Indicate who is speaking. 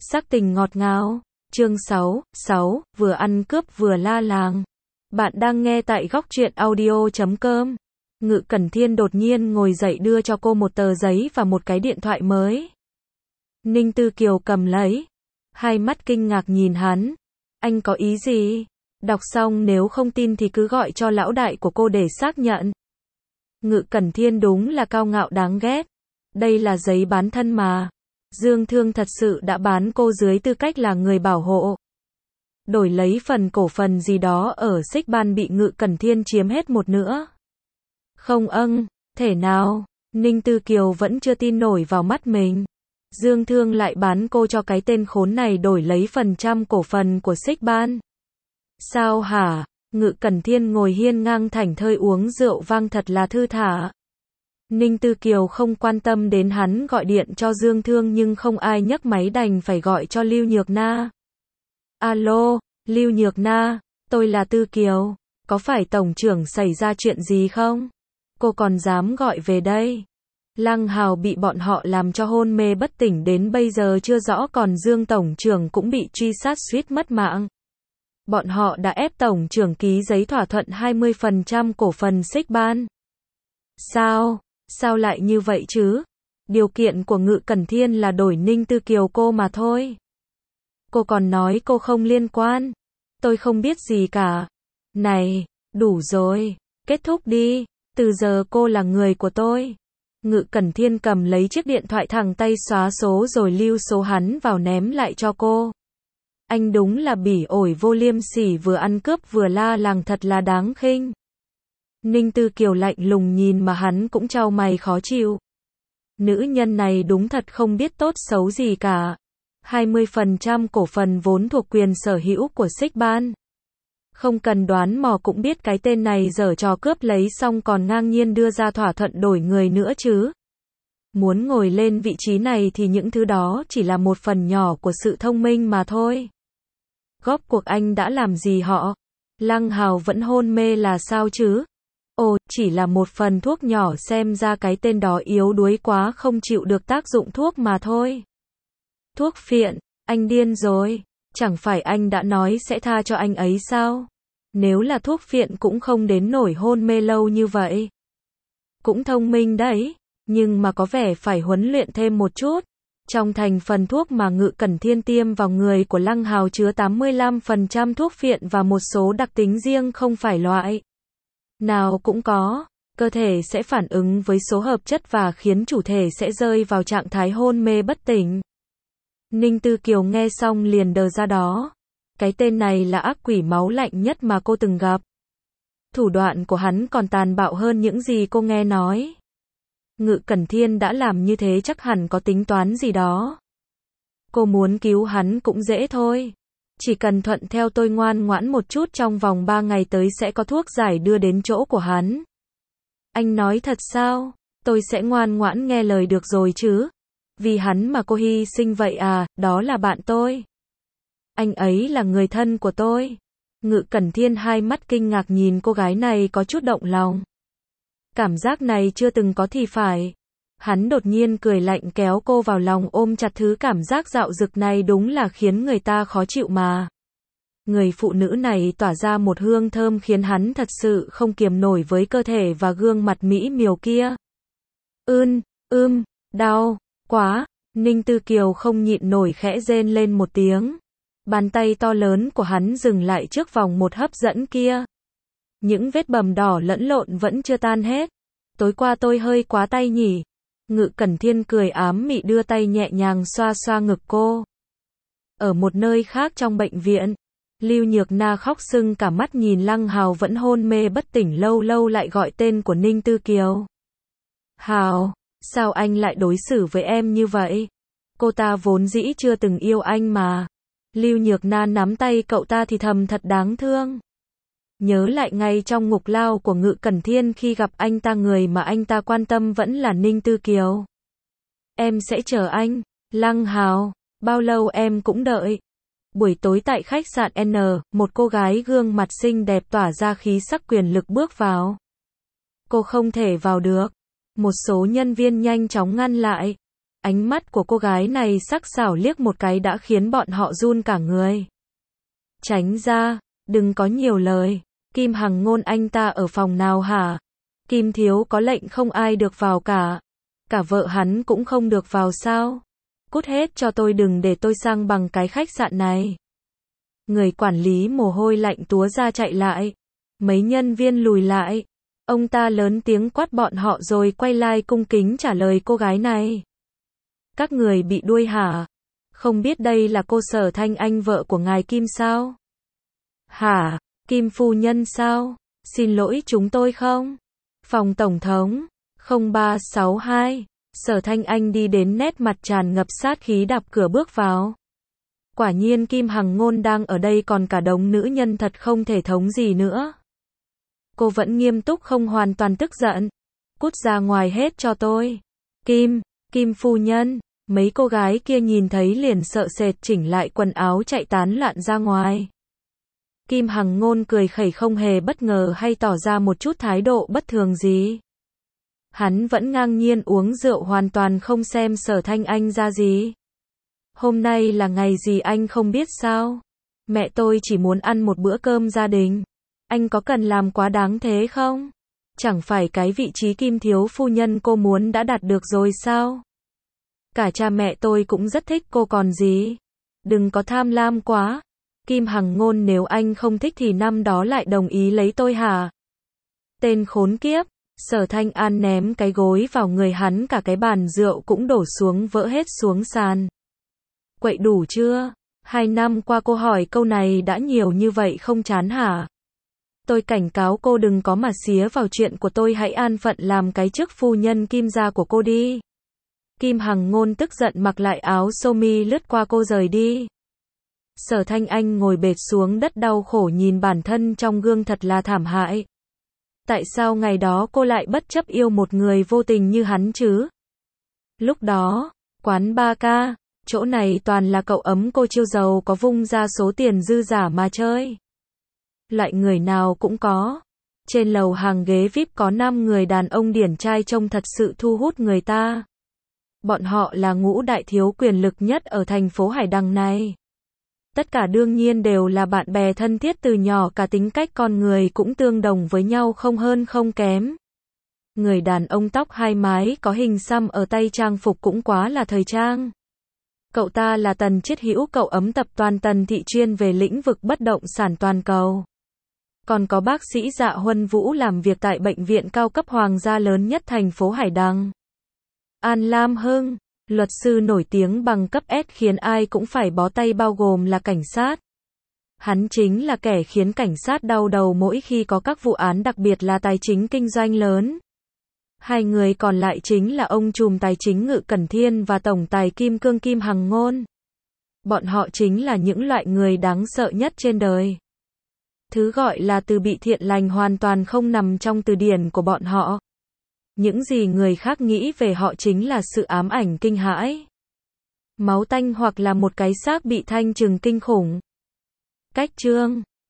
Speaker 1: Sắc tình ngọt ngào. Chương 6, vừa ăn cướp vừa la làng. Bạn đang nghe tại góc truyện audio.com. Ngự Cẩn Thiên đột nhiên ngồi dậy đưa cho cô một tờ giấy và một cái điện thoại mới. Ninh Tư Kiều cầm lấy. Hai mắt kinh ngạc nhìn hắn. Anh có ý gì? Đọc xong nếu không tin thì cứ gọi cho lão đại của cô để xác nhận. Ngự Cẩn Thiên đúng là cao ngạo đáng ghét. Đây là giấy bán thân mà. Dương Thương thật sự đã bán cô dưới tư cách là người bảo hộ. Đổi lấy phần cổ phần gì đó ở Xích Ban bị Ngự Cẩn Thiên chiếm hết một nữa. Không thể nào, Ninh Tư Kiều vẫn chưa tin nổi vào mắt mình. Dương Thương lại bán cô cho cái tên khốn này đổi lấy phần trăm cổ phần của Xích Ban. Sao hả? Ngự Cẩn Thiên ngồi hiên ngang thảnh thơi uống rượu vang thật là thư thả. Ninh Tư Kiều không quan tâm đến hắn gọi điện cho Dương Thương nhưng không ai nhấc máy đành phải gọi cho Lưu Nhược Na. Alo, Lưu Nhược Na, tôi là Tư Kiều, có phải tổng trưởng xảy ra chuyện gì không? Cô còn dám gọi về đây? Lăng Hào bị bọn họ làm cho hôn mê bất tỉnh đến bây giờ chưa rõ, còn Dương tổng trưởng cũng bị truy sát suýt mất mạng. Bọn họ đã ép tổng trưởng ký giấy thỏa thuận 20% cổ phần Xích Ban. Sao lại như vậy chứ? Điều kiện của Ngự Cẩn Thiên là đổi Ninh Tư Kiều cô mà thôi. Cô còn nói cô không liên quan. Tôi không biết gì cả. Này, đủ rồi. Kết thúc đi. Từ giờ cô là người của tôi. Ngự Cẩn Thiên cầm lấy chiếc điện thoại thẳng tay xóa số rồi lưu số hắn vào ném lại cho cô. Anh đúng là bỉ ổi vô liêm sỉ, vừa ăn cướp vừa la làng, thật là đáng khinh. Ninh Tư Kiều lạnh lùng nhìn mà hắn cũng chau mày khó chịu. Nữ nhân này đúng thật không biết tốt xấu gì cả. 20% cổ phần vốn thuộc quyền sở hữu của Xích Ban. Không cần đoán mò cũng biết cái tên này giở trò cướp lấy xong còn ngang nhiên đưa ra thỏa thuận đổi người nữa chứ. Muốn ngồi lên vị trí này thì những thứ đó chỉ là một phần nhỏ của sự thông minh mà thôi. Góp cuộc anh đã làm gì họ? Lăng Hào vẫn hôn mê là sao chứ? Ồ, chỉ là một phần thuốc nhỏ, xem ra cái tên đó yếu đuối quá không chịu được tác dụng thuốc mà thôi. Thuốc phiện, anh điên rồi. Chẳng phải anh đã nói sẽ tha cho anh ấy sao? Nếu là thuốc phiện cũng không đến nổi hôn mê lâu như vậy. Cũng thông minh đấy, nhưng mà có vẻ phải huấn luyện thêm một chút. Trong thành phần thuốc mà Ngự Cẩn Thiên tiêm vào người của Lăng Hào chứa 85% thuốc phiện và một số đặc tính riêng không phải loại nào cũng có. Cơ thể sẽ phản ứng với số hợp chất và khiến chủ thể sẽ rơi vào trạng thái hôn mê bất tỉnh. Ninh Tư Kiều nghe xong liền đờ ra đó. Cái tên này là ác quỷ máu lạnh nhất mà cô từng gặp. Thủ đoạn của hắn còn tàn bạo hơn những gì cô nghe nói. Ngự Cẩn Thiên đã làm như thế chắc hẳn có tính toán gì đó. Cô muốn cứu hắn cũng dễ thôi. Chỉ cần thuận theo tôi ngoan ngoãn một chút, trong vòng 3 ngày tới sẽ có thuốc giải đưa đến chỗ của hắn. Anh nói thật sao? Tôi sẽ ngoan ngoãn nghe lời được rồi chứ? Vì hắn mà cô hy sinh vậy à? Đó là bạn tôi. Anh ấy là người thân của tôi. Ngự Cẩn Thiên hai mắt kinh ngạc nhìn cô gái này có chút động lòng. Cảm giác này chưa từng có thì phải. Hắn đột nhiên cười lạnh kéo cô vào lòng ôm chặt, thứ cảm giác dạo dực này đúng là khiến người ta khó chịu mà. Người phụ nữ này tỏa ra một hương thơm khiến hắn thật sự không kiềm nổi với cơ thể và gương mặt mỹ miều kia. Đau quá. Ninh Tư Kiều không nhịn nổi khẽ rên lên một tiếng. Bàn tay to lớn của hắn dừng lại trước vòng một hấp dẫn kia. Những vết bầm đỏ lẫn lộn vẫn chưa tan hết. Tối qua tôi hơi quá tay nhỉ? Ngự Cẩn Thiên cười ám mị đưa tay nhẹ nhàng xoa xoa ngực cô. Ở một nơi khác trong bệnh viện, Lưu Nhược Na khóc sưng cả mắt nhìn Lăng Hào vẫn hôn mê bất tỉnh, lâu lâu lại gọi tên của Ninh Tư Kiều. Hào, sao anh lại đối xử với em như vậy? Cô ta vốn dĩ chưa từng yêu anh mà. Lưu Nhược Na nắm tay cậu ta thì thầm thật đáng thương. Nhớ lại ngay trong ngục lao của Ngự Cẩn Thiên khi gặp anh ta, người mà anh ta quan tâm vẫn là Ninh Tư Kiều. Em sẽ chờ anh, Lăng Hào, bao lâu em cũng đợi. Buổi tối tại khách sạn N, một cô gái gương mặt xinh đẹp tỏa ra khí sắc quyền lực bước vào. Cô không thể vào được. Một số nhân viên nhanh chóng ngăn lại. Ánh mắt của cô gái này sắc sảo liếc một cái đã khiến bọn họ run cả người. Tránh ra, đừng có nhiều lời. Kim Hằng Ngôn anh ta ở phòng nào hả? Kim thiếu có lệnh không ai được vào cả. Cả vợ hắn cũng không được vào sao? Cút hết cho tôi, đừng để tôi sang bằng cái khách sạn này. Người quản lý mồ hôi lạnh túa ra chạy lại. Mấy nhân viên lùi lại. Ông ta lớn tiếng quát bọn họ rồi quay lại cung kính trả lời cô gái này. Các người bị đuôi hả? Không biết đây là cô Sở Thanh Anh vợ của ngài Kim sao? Hả? Kim phu nhân sao? Xin lỗi chúng tôi không? Phòng tổng thống 0362. Sở Thanh Anh đi đến, nét mặt tràn ngập sát khí, đạp cửa bước vào. Quả nhiên Kim Hằng Ngôn đang ở đây, còn cả đống nữ nhân thật không thể thống gì nữa. Cô vẫn nghiêm túc, không hoàn toàn tức giận. Cút ra ngoài hết cho tôi. Kim phu nhân. Mấy cô gái kia nhìn thấy liền sợ sệt, chỉnh lại quần áo chạy tán loạn ra ngoài. Kim Hằng Ngôn cười khẩy, không hề bất ngờ hay tỏ ra một chút thái độ bất thường gì. Hắn vẫn ngang nhiên uống rượu, hoàn toàn không xem Sở Thanh Anh ra gì. Hôm nay là ngày gì anh không biết sao? Mẹ tôi chỉ muốn ăn một bữa cơm gia đình. Anh có cần làm quá đáng thế không? Chẳng phải cái vị trí Kim thiếu phu nhân cô muốn đã đạt được rồi sao? Cả cha mẹ tôi cũng rất thích cô còn gì. Đừng có tham lam quá. Kim Hằng Ngôn, nếu anh không thích thì năm đó lại đồng ý lấy tôi hả? Tên khốn kiếp. Sở Thanh An ném cái gối vào người hắn, cả cái bàn rượu cũng đổ xuống, vỡ hết xuống sàn. Quậy đủ chưa? 2 năm qua cô hỏi câu này đã nhiều như vậy không chán hả? Tôi cảnh cáo cô đừng có mà xía vào chuyện của tôi, hãy an phận làm cái chức phu nhân Kim gia của cô đi. Kim Hằng Ngôn tức giận mặc lại áo sơ mi lướt qua cô rời đi. Sở Thanh Anh ngồi bệt xuống đất đau khổ nhìn bản thân trong gương, thật là thảm hại. Tại sao ngày đó cô lại bất chấp yêu một người vô tình như hắn chứ? Lúc đó, quán 3K, chỗ này toàn là cậu ấm cô chiêu giàu có vung ra số tiền dư giả mà chơi. Loại người nào cũng có. Trên lầu hàng ghế VIP có 5 người đàn ông điển trai trông thật sự thu hút người ta. Bọn họ là ngũ đại thiếu quyền lực nhất ở thành phố Hải Đăng này. Tất cả đương nhiên đều là bạn bè thân thiết từ nhỏ, cả tính cách con người cũng tương đồng với nhau, không hơn không kém. Người đàn ông tóc hai mái có hình xăm ở tay, trang phục cũng quá là thời trang. Cậu ta là Tần Chiết Hữu, cậu ấm tập đoàn Tần Thị chuyên về lĩnh vực bất động sản toàn cầu. Còn có bác sĩ Dạ Huân Vũ làm việc tại bệnh viện cao cấp hoàng gia lớn nhất thành phố Hải Đăng. An Lam Hưng, luật sư nổi tiếng bằng cấp S khiến ai cũng phải bó tay, bao gồm là cảnh sát. Hắn chính là kẻ khiến cảnh sát đau đầu mỗi khi có các vụ án, đặc biệt là tài chính kinh doanh lớn. 2 người còn lại chính là ông trùm tài chính Ngự Cẩn Thiên và tổng tài Kim Cương Kim Hằng Ngôn. Bọn họ chính là những loại người đáng sợ nhất trên đời. Thứ gọi là từ bị thiện lành hoàn toàn không nằm trong từ điển của bọn họ. Những gì người khác nghĩ về họ chính là sự ám ảnh kinh hãi, máu tanh, hoặc là một cái xác bị thanh trừng kinh khủng. Cách chương